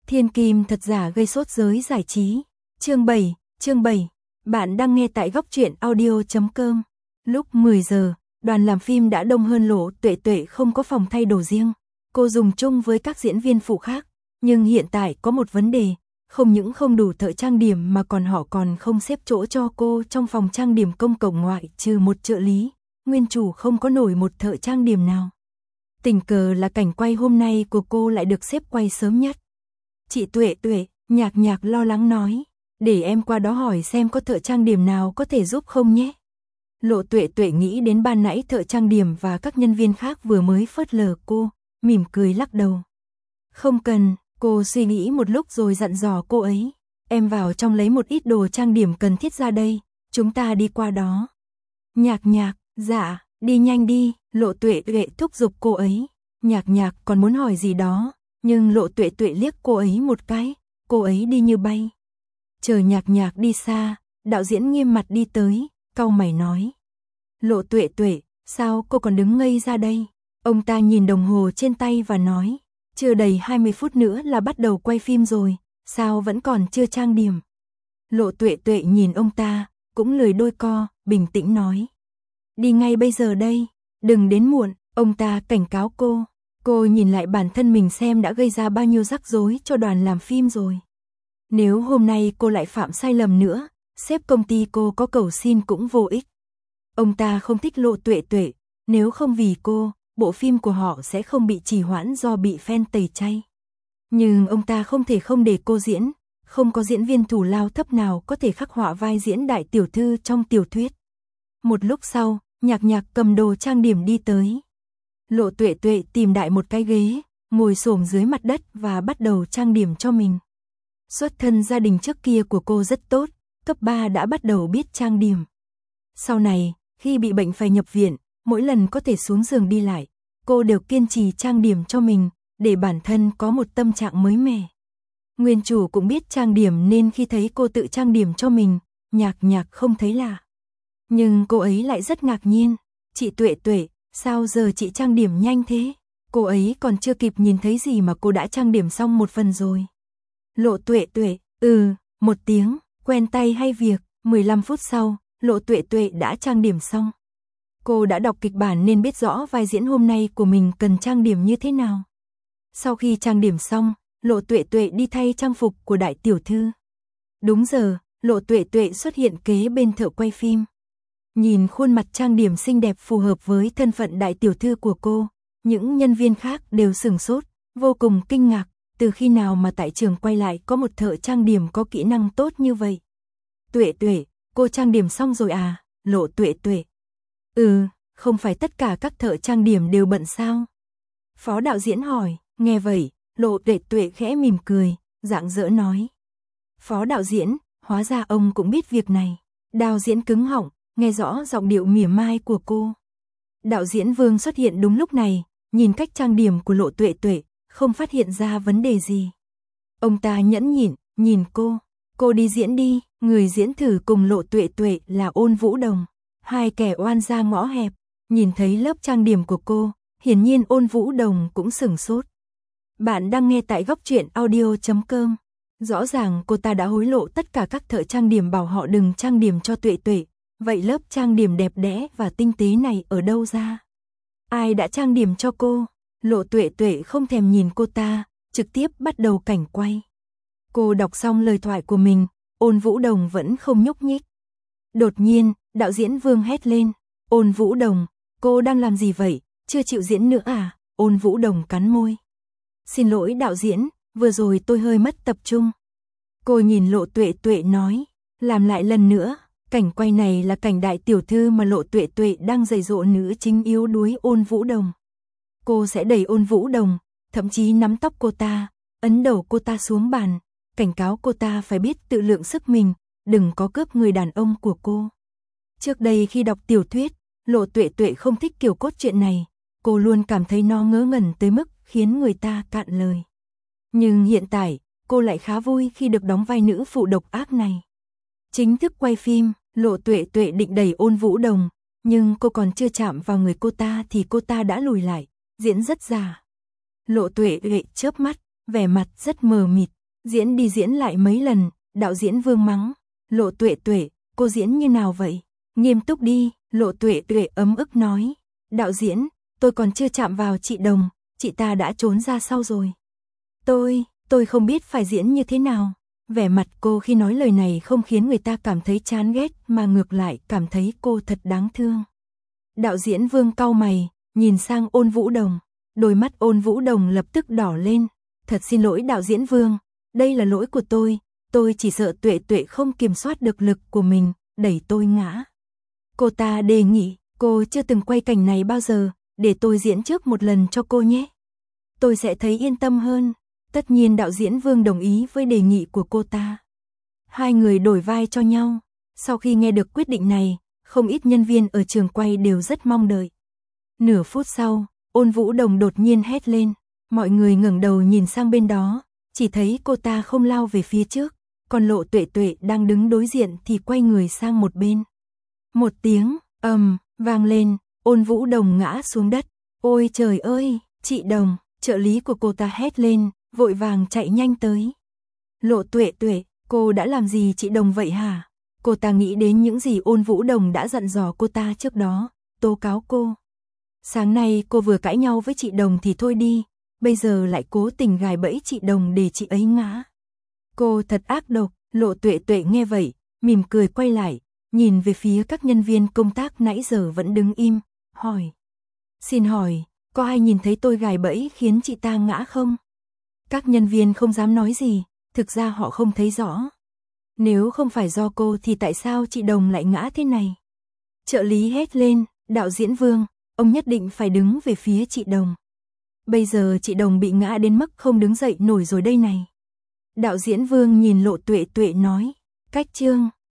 Thiên kim thật giả gây sốt giới giải trí. Chương 7. Bạn đang nghe tại góc truyện audio.com. Lúc 10 giờ, đoàn làm phim đã đông hơn. Lộ Tuệ Tuệ không có phòng thay đồ riêng. Cô dùng chung với các diễn viên phụ khác. Nhưng hiện tại có một vấn đề. Không những không đủ thợ trang điểm mà họ còn không xếp chỗ cho cô trong phòng trang điểm công cộng ngoại trừ một trợ lý. Nguyên chủ không có nổi một thợ trang điểm nào. Tình cờ là cảnh quay hôm nay của cô lại được xếp quay sớm nhất. Chị Tuệ Tuệ, Nhạc lo lắng nói, để em qua đó hỏi xem có thợ trang điểm nào có thể giúp không nhé. Lộ Tuệ Tuệ nghĩ đến ban nãy thợ trang điểm và các nhân viên khác vừa mới phớt lờ cô, mỉm cười lắc đầu. Không cần, cô suy nghĩ một lúc rồi dặn dò cô ấy, em vào trong lấy một ít đồ trang điểm cần thiết ra đây, chúng ta đi qua đó. Nhạc, dạ, đi nhanh đi, Lộ Tuệ Tuệ thúc giục cô ấy. Nhạc còn muốn hỏi gì đó, nhưng Lộ Tuệ Tuệ liếc cô ấy một cái, cô ấy đi như bay. Chờ Nhạc đi xa, đạo diễn nghiêm mặt đi tới, cau mày nói. Lộ Tuệ Tuệ, sao cô còn đứng ngây ra đây? Ông ta nhìn đồng hồ trên tay và nói, chưa đầy 20 phút nữa là bắt đầu quay phim rồi, sao vẫn còn chưa trang điểm? Lộ Tuệ Tuệ nhìn ông ta, cũng lười đôi co, bình tĩnh nói. Đi ngay bây giờ đây, đừng đến muộn, ông ta cảnh cáo cô. Cô nhìn lại bản thân mình xem đã gây ra bao nhiêu rắc rối cho đoàn làm phim rồi. Nếu hôm nay cô lại phạm sai lầm nữa, sếp công ty cô có cầu xin cũng vô ích. Ông ta không thích Lộ Tuệ Tuệ, nếu không vì cô, bộ phim của họ sẽ không bị trì hoãn do bị fan tẩy chay. Nhưng ông ta không thể không để cô diễn, không có diễn viên thủ lao thấp nào có thể khắc họa vai diễn đại tiểu thư trong tiểu thuyết. Một lúc sau, Nhạc cầm đồ trang điểm đi tới. Lộ Tuệ Tuệ tìm đại một cái ghế, ngồi xổm dưới mặt đất và bắt đầu trang điểm cho mình. Xuất thân gia đình trước kia của cô rất tốt, cấp 3 đã bắt đầu biết trang điểm. Sau này, khi bị bệnh phải nhập viện, mỗi lần có thể xuống giường đi lại, cô đều kiên trì trang điểm cho mình, để bản thân có một tâm trạng mới mẻ. Nguyên chủ cũng biết trang điểm nên khi thấy cô tự trang điểm cho mình, Nhạc không thấy lạ. Nhưng cô ấy lại rất ngạc nhiên, chị Tuệ Tuệ, sao giờ chị trang điểm nhanh thế? Cô ấy còn chưa kịp nhìn thấy gì mà cô đã trang điểm xong một phần rồi. Lộ Tuệ Tuệ, một tiếng, quen tay hay việc, 15 phút sau, Lộ Tuệ Tuệ đã trang điểm xong. Cô đã đọc kịch bản nên biết rõ vai diễn hôm nay của mình cần trang điểm như thế nào. Sau khi trang điểm xong, Lộ Tuệ Tuệ đi thay trang phục của đại tiểu thư. Đúng giờ, Lộ Tuệ Tuệ xuất hiện kế bên thợ quay phim. Nhìn khuôn mặt trang điểm xinh đẹp phù hợp với thân phận đại tiểu thư của cô, những nhân viên khác đều sửng sốt, vô cùng kinh ngạc, từ khi nào mà tại trường quay lại có một thợ trang điểm có kỹ năng tốt như vậy. Tuệ Tuệ, cô trang điểm xong rồi à? Lộ Tuệ Tuệ. Không phải tất cả các thợ trang điểm đều bận sao? Phó đạo diễn hỏi, nghe vậy, Lộ Tuệ Tuệ khẽ mỉm cười, rạng rỡ nói. Phó đạo diễn, hóa ra ông cũng biết việc này. Đạo diễn cứng họng, nghe rõ giọng điệu mỉa mai của cô. Đạo diễn Vương xuất hiện đúng lúc này, nhìn cách trang điểm của Lộ Tuệ Tuệ, không phát hiện ra vấn đề gì. Ông ta nhẫn nhịn, nhìn cô đi diễn đi, người diễn thử cùng Lộ Tuệ Tuệ là Ôn Vũ Đồng. Hai kẻ oan gia ngõ hẹp, nhìn thấy lớp trang điểm của cô, hiển nhiên Ôn Vũ Đồng cũng sửng sốt. Bạn đang nghe tại góc truyện audio.com. Rõ ràng cô ta đã hối lộ tất cả các thợ trang điểm bảo họ đừng trang điểm cho Tuệ Tuệ. Vậy lớp trang điểm đẹp đẽ và tinh tế này ở đâu ra? Ai đã trang điểm cho cô? Lộ Tuệ Tuệ không thèm nhìn cô ta, trực tiếp bắt đầu cảnh quay. Cô đọc xong lời thoại của mình, Ôn Vũ Đồng vẫn không nhúc nhích. Đột nhiên, đạo diễn Vương hét lên, Ôn Vũ Đồng, cô đang làm gì vậy, chưa chịu diễn nữa à? Ôn Vũ Đồng cắn môi. Xin lỗi đạo diễn, vừa rồi tôi hơi mất tập trung. Cô nhìn Lộ Tuệ Tuệ nói, làm lại lần nữa. Cảnh quay này là cảnh đại tiểu thư mà Lộ Tuệ Tuệ đang dạy dỗ nữ chính yếu đuối Ôn Vũ Đồng. Cô sẽ đẩy Ôn Vũ Đồng, thậm chí nắm tóc cô ta, ấn đầu cô ta xuống bàn, cảnh cáo cô ta phải biết tự lượng sức mình, đừng có cướp người đàn ông của cô. Trước đây khi đọc tiểu thuyết, Lộ Tuệ Tuệ không thích kiểu cốt truyện này, cô luôn cảm thấy nó ngớ ngẩn tới mức khiến người ta cạn lời. Nhưng hiện tại, cô lại khá vui khi được đóng vai nữ phụ độc ác này. Chính thức quay phim, Lộ Tuệ Tuệ định đẩy Ôn Vũ Đồng, nhưng cô còn chưa chạm vào người cô ta thì cô ta đã lùi lại, diễn rất giả. Lộ Tuệ Tuệ chớp mắt, vẻ mặt rất mờ mịt. Diễn đi diễn lại mấy lần, đạo diễn Vương mắng. Lộ Tuệ Tuệ, cô diễn như nào vậy? Nghiêm túc đi, Lộ Tuệ Tuệ ấm ức nói. Đạo diễn, tôi còn chưa chạm vào chị Đồng, chị ta đã trốn ra sau rồi. Tôi không biết phải diễn như thế nào. Vẻ mặt cô khi nói lời này không khiến người ta cảm thấy chán ghét mà ngược lại cảm thấy cô thật đáng thương. Đạo diễn Vương cau mày, nhìn sang Ôn Vũ Đồng. Đôi mắt Ôn Vũ Đồng lập tức đỏ lên. Thật xin lỗi đạo diễn Vương, đây là lỗi của tôi chỉ sợ Tuệ Tuệ không kiểm soát được lực của mình, đẩy tôi ngã. Cô ta đề nghị, cô chưa từng quay cảnh này bao giờ, để tôi diễn trước một lần cho cô nhé. Tôi sẽ thấy yên tâm hơn. Tất nhiên đạo diễn Vương đồng ý với đề nghị của cô ta. Hai người đổi vai cho nhau. Sau khi nghe được quyết định này, không ít nhân viên ở trường quay đều rất mong đợi. Nửa phút sau, Ôn Vũ Đồng đột nhiên hét lên. Mọi người ngẩng đầu nhìn sang bên đó, chỉ thấy cô ta không lao về phía trước, còn Lộ Tuệ Tuệ đang đứng đối diện thì quay người sang một bên. Một tiếng ầm vang lên, Ôn Vũ Đồng ngã xuống đất. Ôi trời ơi, chị Đồng, trợ lý của cô ta hét lên, vội vàng chạy nhanh tới. Lộ Tuệ Tuệ, cô đã làm gì chị Đồng vậy hả? Cô ta nghĩ đến những gì Ôn Vũ Đồng đã dặn dò cô ta trước đó, tố cáo cô. Sáng nay cô vừa cãi nhau với chị Đồng thì thôi đi, bây giờ lại cố tình gài bẫy chị Đồng để chị ấy ngã. Cô thật ác độc. Lộ Tuệ Tuệ nghe vậy, mỉm cười quay lại, nhìn về phía các nhân viên công tác nãy giờ vẫn đứng im, hỏi. Xin hỏi, có ai nhìn thấy tôi gài bẫy khiến chị ta ngã không? Các nhân viên không dám nói gì, thực ra họ không thấy rõ. Nếu không phải do cô thì tại sao chị Đồng lại ngã thế này? Trợ lý hét lên, đạo diễn Vương, ông nhất định phải đứng về phía chị Đồng. Bây giờ chị Đồng bị ngã đến mức không đứng dậy nổi rồi đây này. Đạo diễn Vương nhìn Lộ Tuệ Tuệ nói, cách chương.